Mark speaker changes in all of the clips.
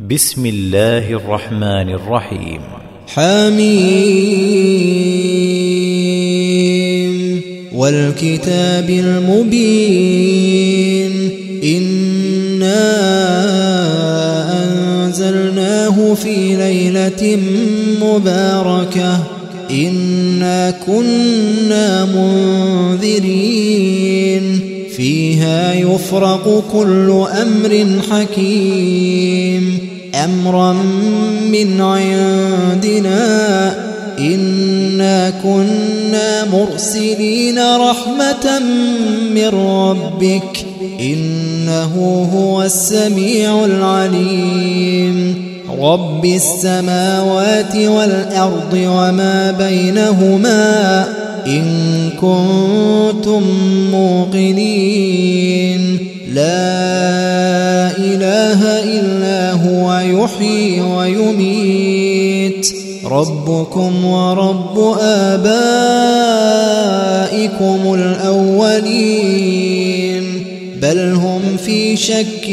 Speaker 1: بسم الله الرحمن الرحيم.
Speaker 2: حميم والكتاب المبين إنا أنزلناه في ليلة مباركة إنا كنا منذرين فيها يفرق كل أمر حكيم أمرا من عندنا إنا كنا مرسلين رحمة من ربك إنه هو السميع العليم رب السماوات والأرض وما بينهما إن كنتم موقنين لا إله إلا هو يحيي ويميت ربكم ورب آبائكم الأولين بل هم في شك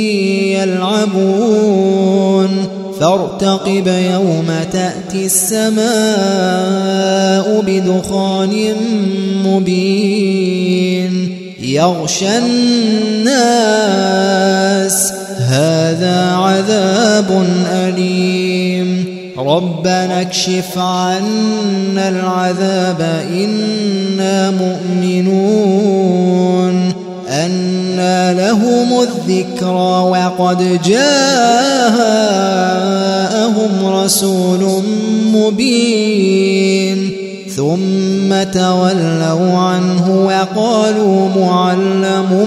Speaker 2: يلعبون فارتقب يوم تأتي السماء بدخان مبين يغشى الناس هذا عذاب أليم ربنا اكشف عنا العذاب إنا مؤمنون أنى لهم الذكرى وقد جاءهم رسول مبين ثم تولوا عنه وقالوا معلم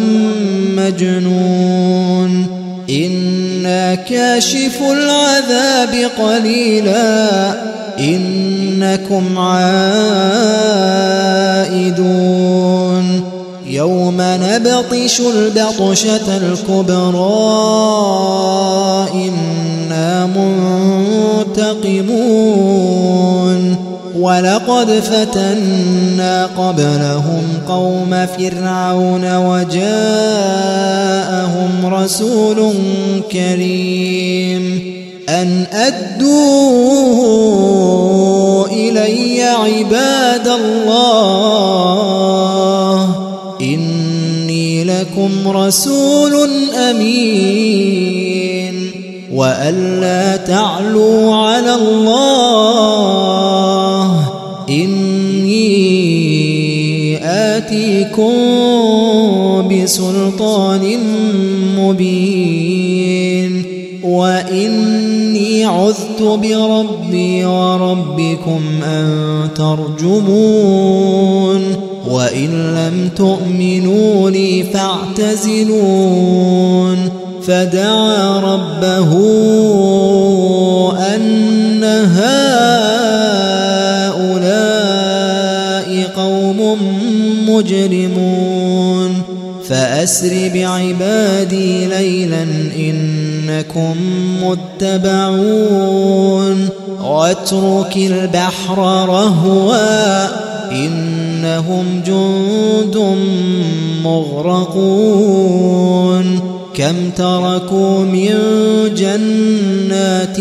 Speaker 2: مجنون إنا كاشف العذاب قليلا إنكم عائدون يوم نبطش البطشة الكبرى إنا منتقمون ولقد فتنا قبلهم قوم فرعون وجاءهم رسول كريم أن أدوا إلي عباد الله إني لكم رسول أمين وألا تعلوا على الله إني آتيكم بسلطان مبين وإني عذت بربي وربكم أن ترجمون وإن لم تؤمنوا لي فاعتزلون فدعا ربه أن هؤلاء قوم مجرمون فأسر بعبادي ليلا إنكم متبعون واترك البحر رهوا إنهم جند مغرقون كم تركوا من جنات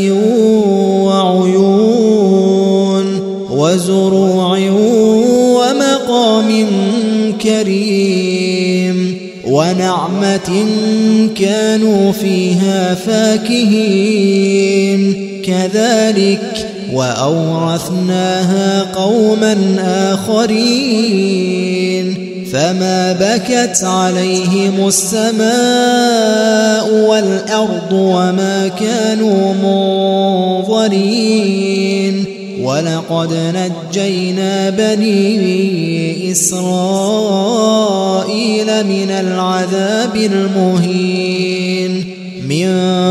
Speaker 2: وعيون وزروع ومقام كريم ونعمة كانوا فيها فاكهين كذلك وأورثناها قوما آخرين فما بكت عليهم السماء والأرض وما كانوا منظرين ولقد نجينا بني إسرائيل من العذاب المهين من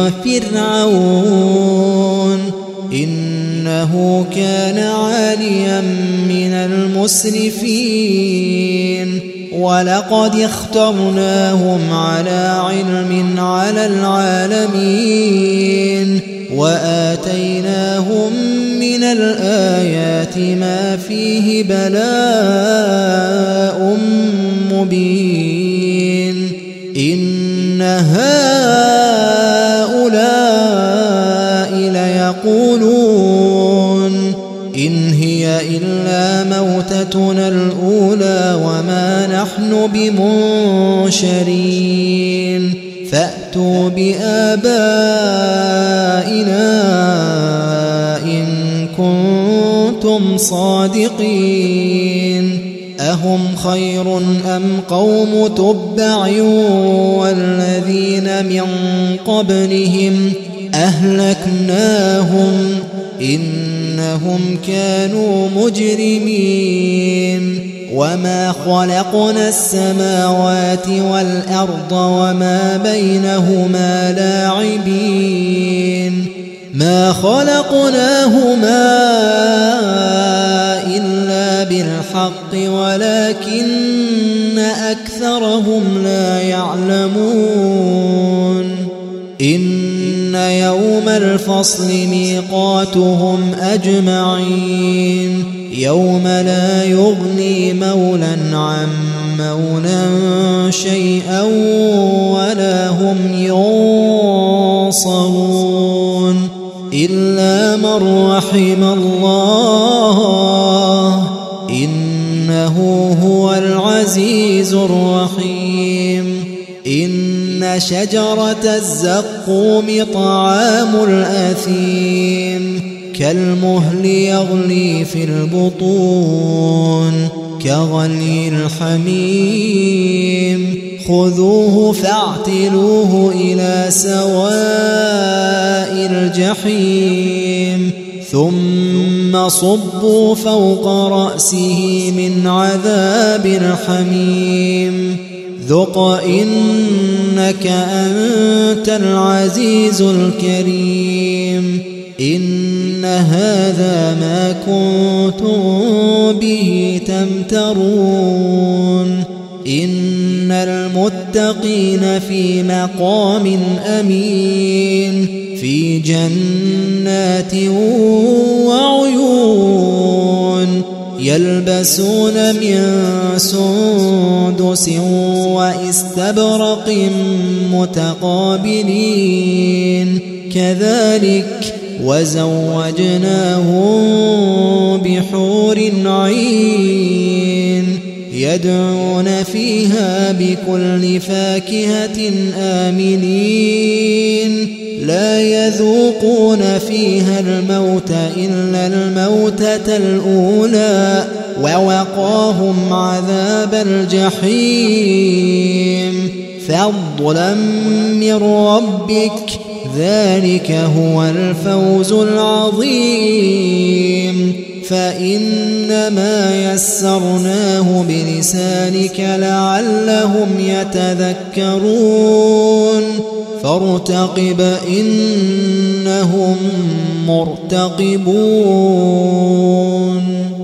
Speaker 2: فرعون إنه كان عاليا من المسرفين ولقد اخترناهم على علم على العالمين وآتيناهم من الآيات ما فيه بلاء مبين إن هؤلاء يقولون إن هي إلا موتتنا الأولى وما نحن بمنشرين فأتوا بآبائنا إن كنتم صادقين أهم خير أم قوم تبع والذين من قبلهم أهلكناهم إنهم كانوا مجرمين وما خلقنا السماوات والأرض وما بينهما لاعبين ما خلقناهما إلا بالحق ولكن أكثرهم لا يعلمون إن يوم الفصل ميقاتهم أجمعين يوم لا يغني مولى عن مولى شيئا ولا هم ينصرون إلا من رحم الله إنه هو العزيز الرحيم إن شجرة الزقوم طعام الأثيم كالمهل يغلي في البطون كغلي الحميم خذوه فاعتلوه إلى سواء الجحيم ثم صبوا فوق رأسه من عذاب الحميم ذق إنك أنت العزيز الكريم إن هذا ما كنتم به تمترون إن المتقين في مقام أمين في جنات وعيون يلبسون من سندس واستبرق متقابلين كذلك وزوجناهم بحور عين يدعون فيها بكل فاكهة آمنين لا يذوقون فيها الموت إلا الموتة الأولى ووقاهم عذاب الجحيم فضلا من ربك ذلك هو الفوز العظيم فإنما يسرناه بلسانك لعلهم يتذكرون فارتقب إنهم مرتقبون